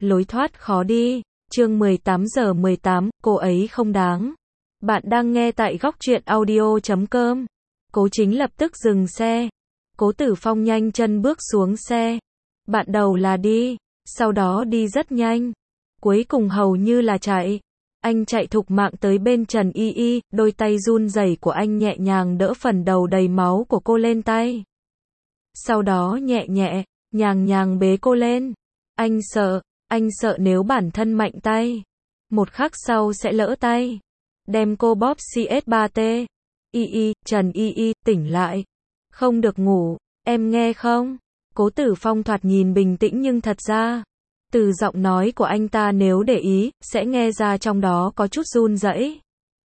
lối thoát khó đi. Chương 18:18, cô ấy không đáng. Bạn đang nghe tại góc truyện audio.com. Cố Chính lập tức dừng xe. Cố Tử Phong nhanh chân bước xuống xe. Bạn đầu là đi, sau đó đi rất nhanh. Cuối cùng hầu như là chạy. Anh chạy thục mạng tới bên Trần Y Y, đôi tay run rẩy của anh nhẹ nhàng đỡ phần đầu đầy máu của cô lên tay. Sau đó nhẹ nhàng bế cô lên. Anh sợ nếu bản thân mạnh tay, một khắc sau sẽ lỡ tay. Đem cô bóp CS3T. Trần Y Y, tỉnh lại. Không được ngủ, em nghe không? Cố Tử Phong thoạt nhìn bình tĩnh nhưng thật ra, từ giọng nói của anh ta nếu để ý, sẽ nghe ra trong đó có chút run rẩy.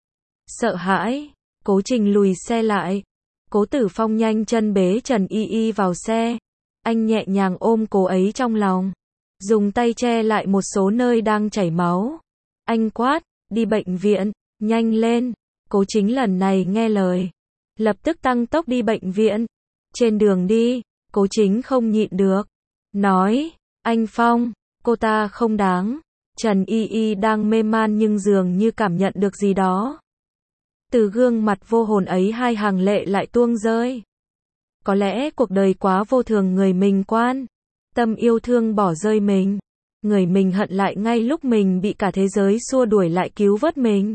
Sợ hãi, Cố Trình lùi xe lại. Cố Tử Phong nhanh chân bế Trần Y Y vào xe. Anh nhẹ nhàng ôm cô ấy trong lòng, dùng tay che lại một số nơi đang chảy máu. Anh quát, đi bệnh viện, nhanh lên. Cố Chính lần này nghe lời, lập tức tăng tốc đi bệnh viện. Trên đường đi, Cố Chính không nhịn được, nói, anh Phong, cô ta không đáng. Trần Y Y đang mê man nhưng dường như cảm nhận được gì đó. Từ gương mặt vô hồn ấy hai hàng lệ lại tuôn rơi. Có lẽ cuộc đời quá vô thường, người mình quan tâm yêu thương bỏ rơi mình. Người mình hận lại ngay lúc mình bị cả thế giới xua đuổi lại cứu vớt mình.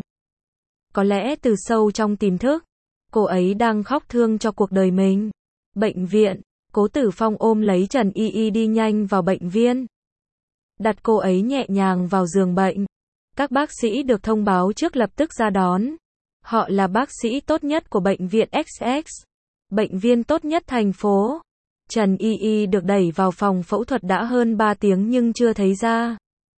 Có lẽ từ sâu trong tiềm thức, cô ấy đang khóc thương cho cuộc đời mình. Bệnh viện, Cố Tử Phong ôm lấy Trần Y Y đi nhanh vào bệnh viện. Đặt cô ấy nhẹ nhàng vào giường bệnh. Các bác sĩ được thông báo trước lập tức ra đón. Họ là bác sĩ tốt nhất của bệnh viện XX, bệnh viện tốt nhất thành phố. Trần Y Y được đẩy vào phòng phẫu thuật đã hơn 3 tiếng nhưng chưa thấy ra.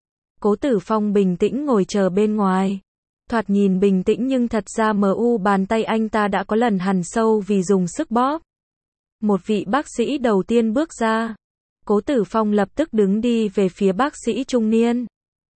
Cố Tử Phong bình tĩnh ngồi chờ bên ngoài. Thoạt nhìn bình tĩnh nhưng thật ra bàn tay anh ta đã có lần hằn sâu vì dùng sức bóp. Một vị bác sĩ đầu tiên bước ra. Cố Tử Phong lập tức đứng đi về phía bác sĩ trung niên.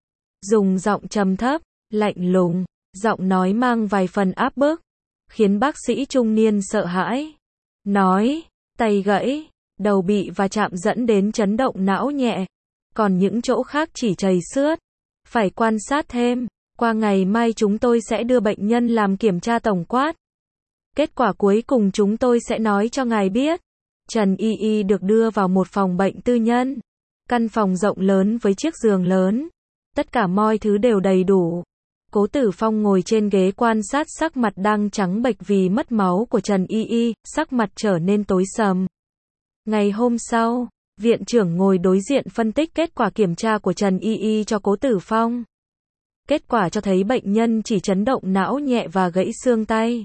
Dùng giọng trầm thấp, lạnh lùng, giọng nói mang vài phần áp bức, khiến bác sĩ trung niên sợ hãi. Nói, tay gãy, đầu bị va chạm dẫn đến chấn động não nhẹ. Còn những chỗ khác chỉ chảy xước. Phải quan sát thêm. Qua ngày mai chúng tôi sẽ đưa bệnh nhân làm kiểm tra tổng quát. Kết quả cuối cùng chúng tôi sẽ nói cho ngài biết. Trần Y Y được đưa vào một phòng bệnh tư nhân. Căn phòng rộng lớn với chiếc giường lớn. Tất cả mọi thứ đều đầy đủ. Cố Tử Phong ngồi trên ghế quan sát sắc mặt đang trắng bệch vì mất máu của Trần Y Y, sắc mặt trở nên tối sầm. Ngày hôm sau, viện trưởng ngồi đối diện phân tích kết quả kiểm tra của Trần Y Y cho Cố Tử Phong. Kết quả cho thấy bệnh nhân chỉ chấn động não nhẹ và gãy xương tay.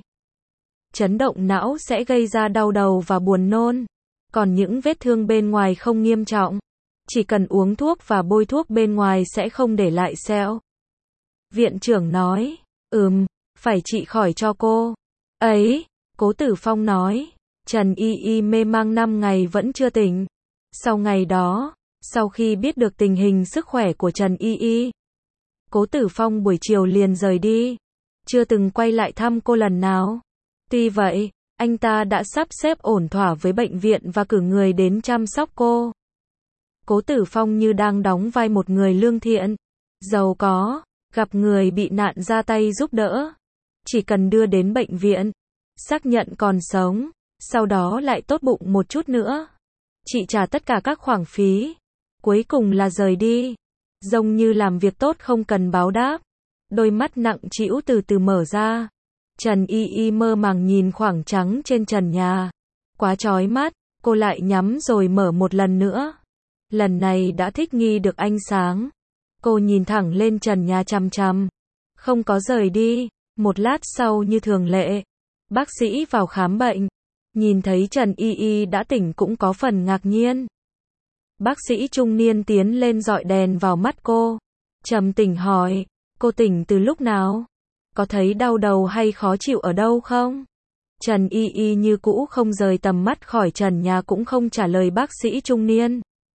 Chấn động não sẽ gây ra đau đầu và buồn nôn. Còn những vết thương bên ngoài không nghiêm trọng. Chỉ cần uống thuốc và bôi thuốc bên ngoài sẽ không để lại sẹo. Viện trưởng nói, phải trị khỏi cho cô ấy. Cố Tử Phong nói, Trần Y Y mê mang 5 ngày vẫn chưa tỉnh. Sau ngày đó, sau khi biết được tình hình sức khỏe của Trần Y Y, Cố Tử Phong buổi chiều liền rời đi. Chưa từng quay lại thăm cô lần nào. Tuy vậy, anh ta đã sắp xếp ổn thỏa với bệnh viện và cử người đến chăm sóc cô. Cố Tử Phong như đang đóng vai một người lương thiện, giàu có, gặp người bị nạn ra tay giúp đỡ. Chỉ cần đưa đến bệnh viện, xác nhận còn sống, sau đó lại tốt bụng một chút nữa. Chị trả tất cả các khoản phí. Cuối cùng là rời đi. Giống như làm việc tốt không cần báo đáp. Đôi mắt nặng trĩu từ từ mở ra. Trần Y Y mơ màng nhìn khoảng trắng trên trần nhà. Quá chói mắt, cô lại nhắm rồi mở một lần nữa. Lần này đã thích nghi được ánh sáng. Cô nhìn thẳng lên trần nhà chằm chằm. Không có rời đi. Một lát sau như thường lệ, bác sĩ vào khám bệnh. Nhìn thấy Trần Y Y đã tỉnh cũng có phần ngạc nhiên. Bác sĩ trung niên tiến lên dọi đèn vào mắt cô. Trầm tỉnh hỏi, cô tỉnh từ lúc nào? Có thấy đau đầu hay khó chịu ở đâu không? Trần Y Y như cũ không rời tầm mắt khỏi trần nhà cũng không trả lời bác sĩ trung niên.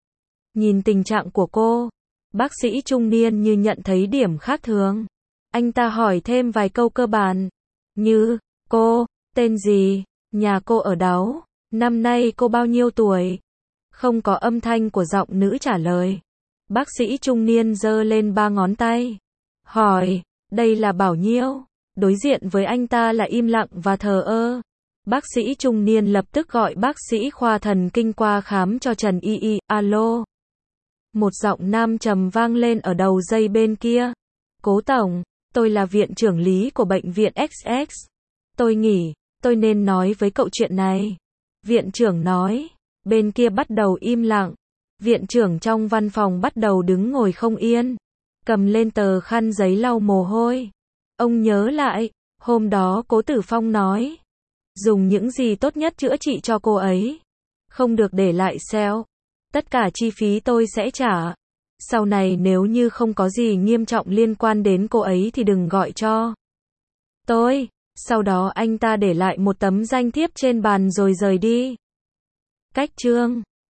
Nhìn tình trạng của cô, bác sĩ trung niên như nhận thấy điểm khác thường. Anh ta hỏi thêm vài câu cơ bản. Như, cô, tên gì, nhà cô ở đâu, năm nay cô bao nhiêu tuổi? Không có âm thanh của giọng nữ trả lời. Bác sĩ trung niên giơ lên 3 ngón tay. Hỏi, đây là Bảo Nhiêu. Đối diện với anh ta là im lặng và thờ ơ. Bác sĩ trung niên lập tức gọi bác sĩ khoa thần kinh qua khám cho Trần Y Y. Alo. Một giọng nam trầm vang lên ở đầu dây bên kia. Cố tổng, tôi là viện trưởng lý của bệnh viện XX. Tôi nghĩ, tôi nên nói với cậu chuyện này. Viện trưởng nói. Bên kia bắt đầu im lặng. Viện trưởng trong văn phòng bắt đầu đứng ngồi không yên. Cầm lên tờ khăn giấy lau mồ hôi. Ông nhớ lại, hôm đó Cố Tử Phong nói. Dùng những gì tốt nhất chữa trị cho cô ấy. Không được để lại sẹo. Tất cả chi phí tôi sẽ trả. Sau này nếu như không có gì nghiêm trọng liên quan đến cô ấy thì đừng gọi cho tôi. Sau đó anh ta để lại một tấm danh thiếp trên bàn rồi rời đi. Cách chương